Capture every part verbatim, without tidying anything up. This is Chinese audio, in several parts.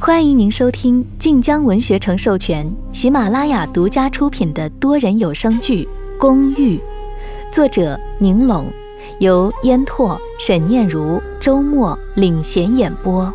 欢迎您收听晋江文学城授权、喜马拉雅独家出品的多人有声剧《公寓》，作者宁龙，由烟拓、沈念如、周末领衔演播。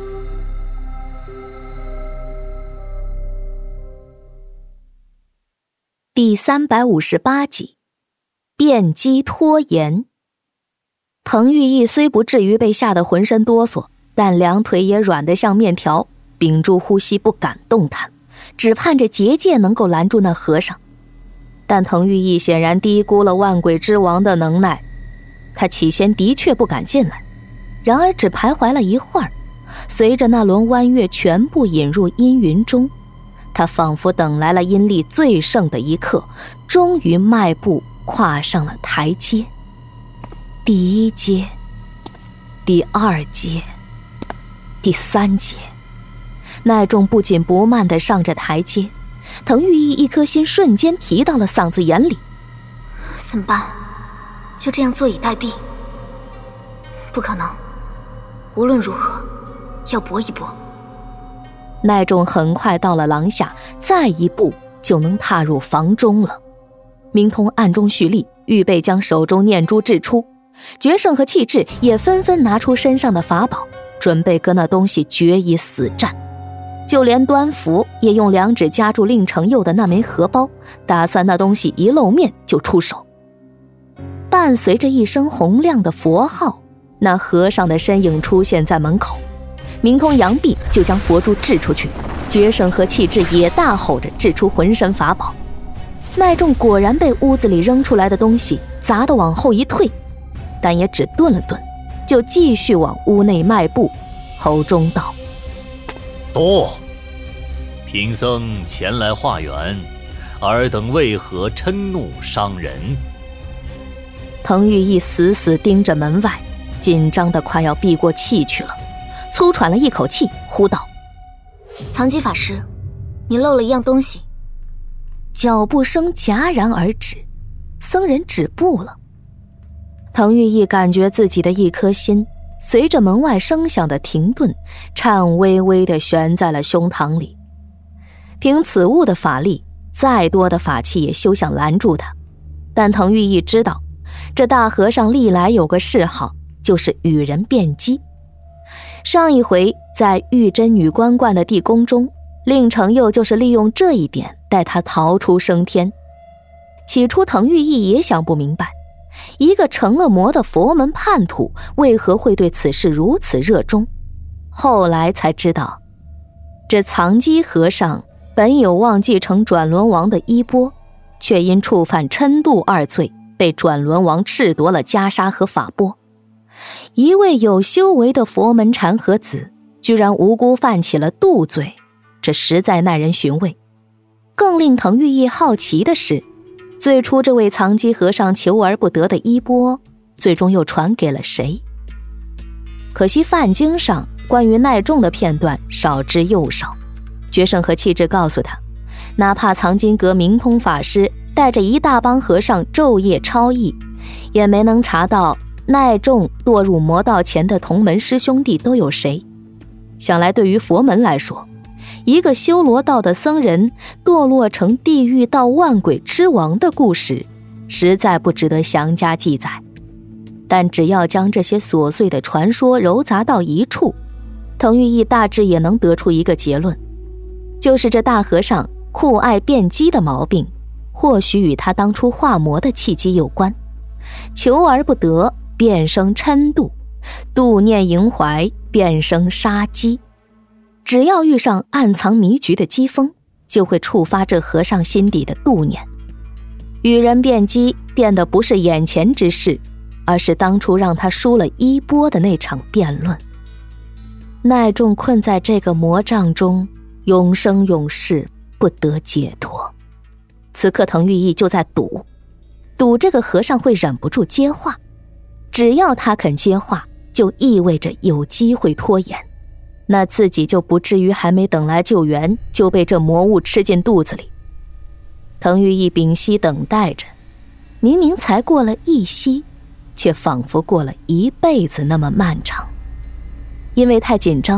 第三百五十八集，变机拖延。滕玉义虽不至于被吓得浑身哆嗦，但两腿也软得像面条，屏住呼吸不敢动弹，只盼着结界能够拦住那和尚。但滕玉义显然低估了万鬼之王的能耐，他起先的确不敢进来，然而只徘徊了一会儿，随着那轮弯月全部引入阴云中，他仿佛等来了阴力最盛的一刻，终于迈步跨上了台阶。第一阶，第二阶，第三阶，奈仲不紧不慢地上着台阶，滕玉义一颗心瞬间提到了嗓子眼里。 怎么办？就这样坐以待毙？不可能，无论如何要搏一搏。 奈仲很快到了廊下，再一步就能踏入房中了。明通暗中蓄力，预备将手中念珠掷出，决胜和气质也纷纷拿出身上的法宝，准备跟那东西决一死战。就连端福也用两指夹住令程佑的那枚荷包，打算那东西一露面就出手。伴随着一声洪亮的佛号，那和尚的身影出现在门口，明通扬臂就将佛珠掷出去，决胜和气质也大吼着掷出浑身法宝。奈仲果然被屋子里扔出来的东西砸得往后一退，但也只顿了顿，就继续往屋内迈步，口中道： 多，贫僧前来化缘，尔等为何嗔怒伤人？ 滕玉义死死盯着门外，紧张得快要闭过气去了，粗喘了一口气，呼道： 藏机法师，你漏了一样东西。 脚步声戛然而止，僧人止步了。滕玉义感觉自己的一颗心随着门外声响的停顿，颤巍巍地悬在了胸膛里。凭此物的法力，再多的法器也休想拦住他。但滕玉义知道，这大和尚历来有个嗜好，就是与人辩机。上一回在玉真女关观的地宫中，令程佑就是利用这一点带他逃出升天。起初滕玉义也想不明白，一个成了魔的佛门叛徒为何会对此事如此热衷。后来才知道，这藏机和尚本有望继承转轮王的衣钵，却因触犯嗔妒二罪，被转轮王褫夺了袈裟和法钵。一位有修为的佛门禅和子居然无辜犯起了妒罪，这实在耐人寻味。更令滕玉义好奇的是，最初这位藏机和尚求而不得的衣钵，最终又传给了谁？可惜梵经上关于奈仲的片段少之又少。决胜和气质告诉他，哪怕藏经阁明通法师带着一大帮和尚昼夜超译，也没能查到奈仲堕入魔道前的同门师兄弟都有谁。想来对于佛门来说，一个修罗道的僧人堕落成地狱道万鬼之王的故事，实在不值得详加记载。但只要将这些琐碎的传说糅杂到一处，滕玉义大致也能得出一个结论，就是这大和尚酷爱辩机的毛病，或许与他当初化魔的契机有关。求而不得，便生嗔妒；妒念萦怀，便生杀机。只要遇上暗藏迷局的机锋，就会触发这和尚心底的妒念。与人辩机变得不是眼前之事，而是当初让他输了衣钵的那场辩论。奈仲困在这个魔障中，永生永世不得解脱。此刻滕玉义就在赌，赌这个和尚会忍不住接话。只要他肯接话，就意味着有机会拖延，那自己就不至于还没等来救援，就被这魔物吃进肚子里。滕玉义屏息等待着，明明才过了一息，却仿佛过了一辈子那么漫长。因为太紧张，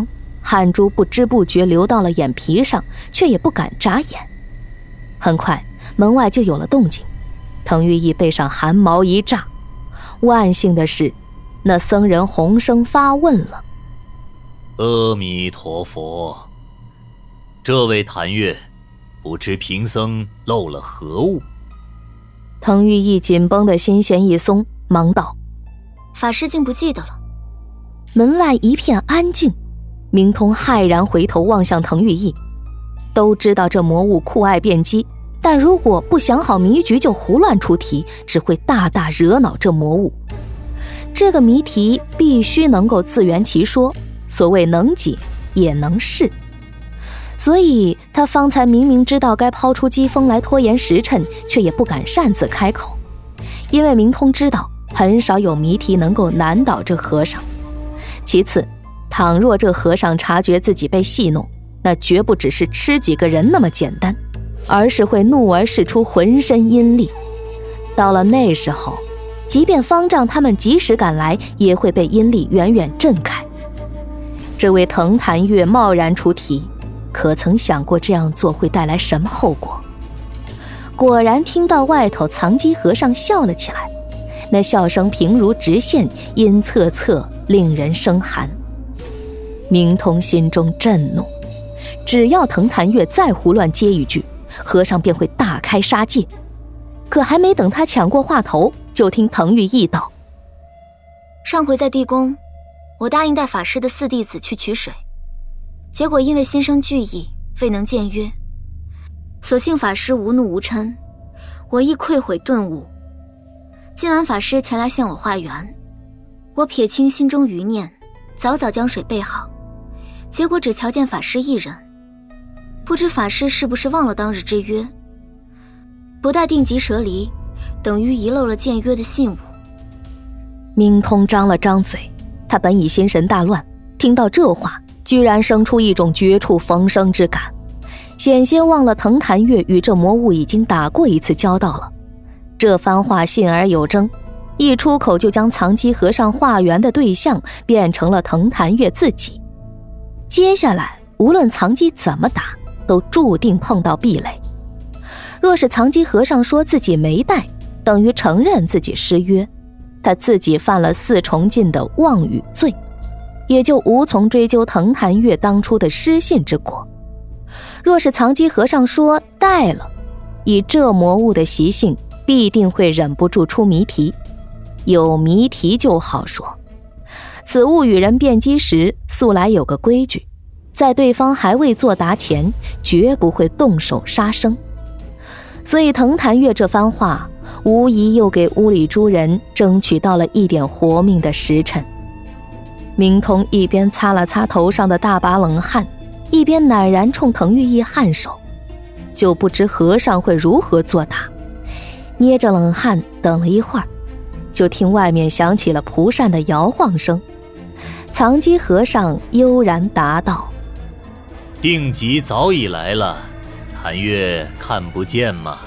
汗珠不知不觉流到了眼皮上，却也不敢眨眼。很快，门外就有了动静，滕玉义背上汗毛一炸。万幸的是，那僧人洪声发问了：“ 阿弥陀佛，这位谭月，不知贫僧漏了何物？” 滕玉义紧绷的心弦一松，忙道：“ 法师竟不记得了。” 门外一片安静，明通骇然回头望向滕玉义。都知道这魔物酷爱辩机，但如果不想好谜局就胡乱出题，只会大大惹恼这魔物。这个谜题必须能够自圆其说，所谓能解也能释。所以他方才明明知道该抛出机锋来拖延时辰，却也不敢擅自开口，因为明通知道很少有谜题能够难倒这和尚。其次，倘若这和尚察觉自己被戏弄，那绝不只是吃几个人那么简单，而是会怒而使出浑身阴力。到了那时候，即便方丈他们及时赶来，也会被阴力远远震开。这位滕谭月贸然出题，可曾想过这样做会带来什么后果？果然听到外头藏机和尚笑了起来，那笑声平如直线，阴恻恻，令人生寒。明通心中震怒，只要滕谭月再胡乱接一句，和尚便会大开杀戒。可还没等他抢过话头，就听滕玉义道：“ 上回在地宫，我答应带法师的四弟子去取水，结果因为心生惧意，未能见约。所幸法师无怒无嗔，我亦愧悔顿悟。今晚法师前来向我化缘，我撇清心中余念，早早将水备好，结果只瞧见法师一人，不知法师是不是忘了当日之约，不待定即蛇离，等于遗漏了见约的信物。” 明通张了张嘴，他本已心神大乱，听到这话，居然生出一种绝处逢生之感，险些忘了滕谭月与这魔物已经打过一次交道了。这番话信而有征，一出口就将藏机和尚化缘的对象变成了滕谭月自己。接下来无论藏机怎么打，都注定碰到壁垒。若是藏机和尚说自己没带，等于承认自己失约，他自己犯了四重禁的妄语罪，也就无从追究滕谭月当初的失信之过。若是藏机和尚说带了，以这魔物的习性，必定会忍不住出谜题，有谜题就好说。此物与人辩机时，素来有个规矩，在对方还未作答前，绝不会动手杀生。所以滕谭月这番话，无疑又给屋里诸人争取到了一点活命的时辰。明通一边擦了擦头上的大把冷汗，一边赧然冲滕玉义颔首，就不知和尚会如何作答。捏着冷汗等了一会儿，就听外面响起了蒲扇的摇晃声。藏机和尚悠然答道：“ 定吉早已来了，谭月看不见吗？”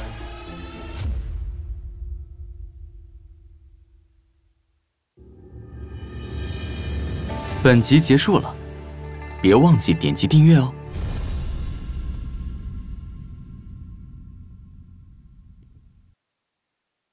本集结束了，别忘记点击订阅哦。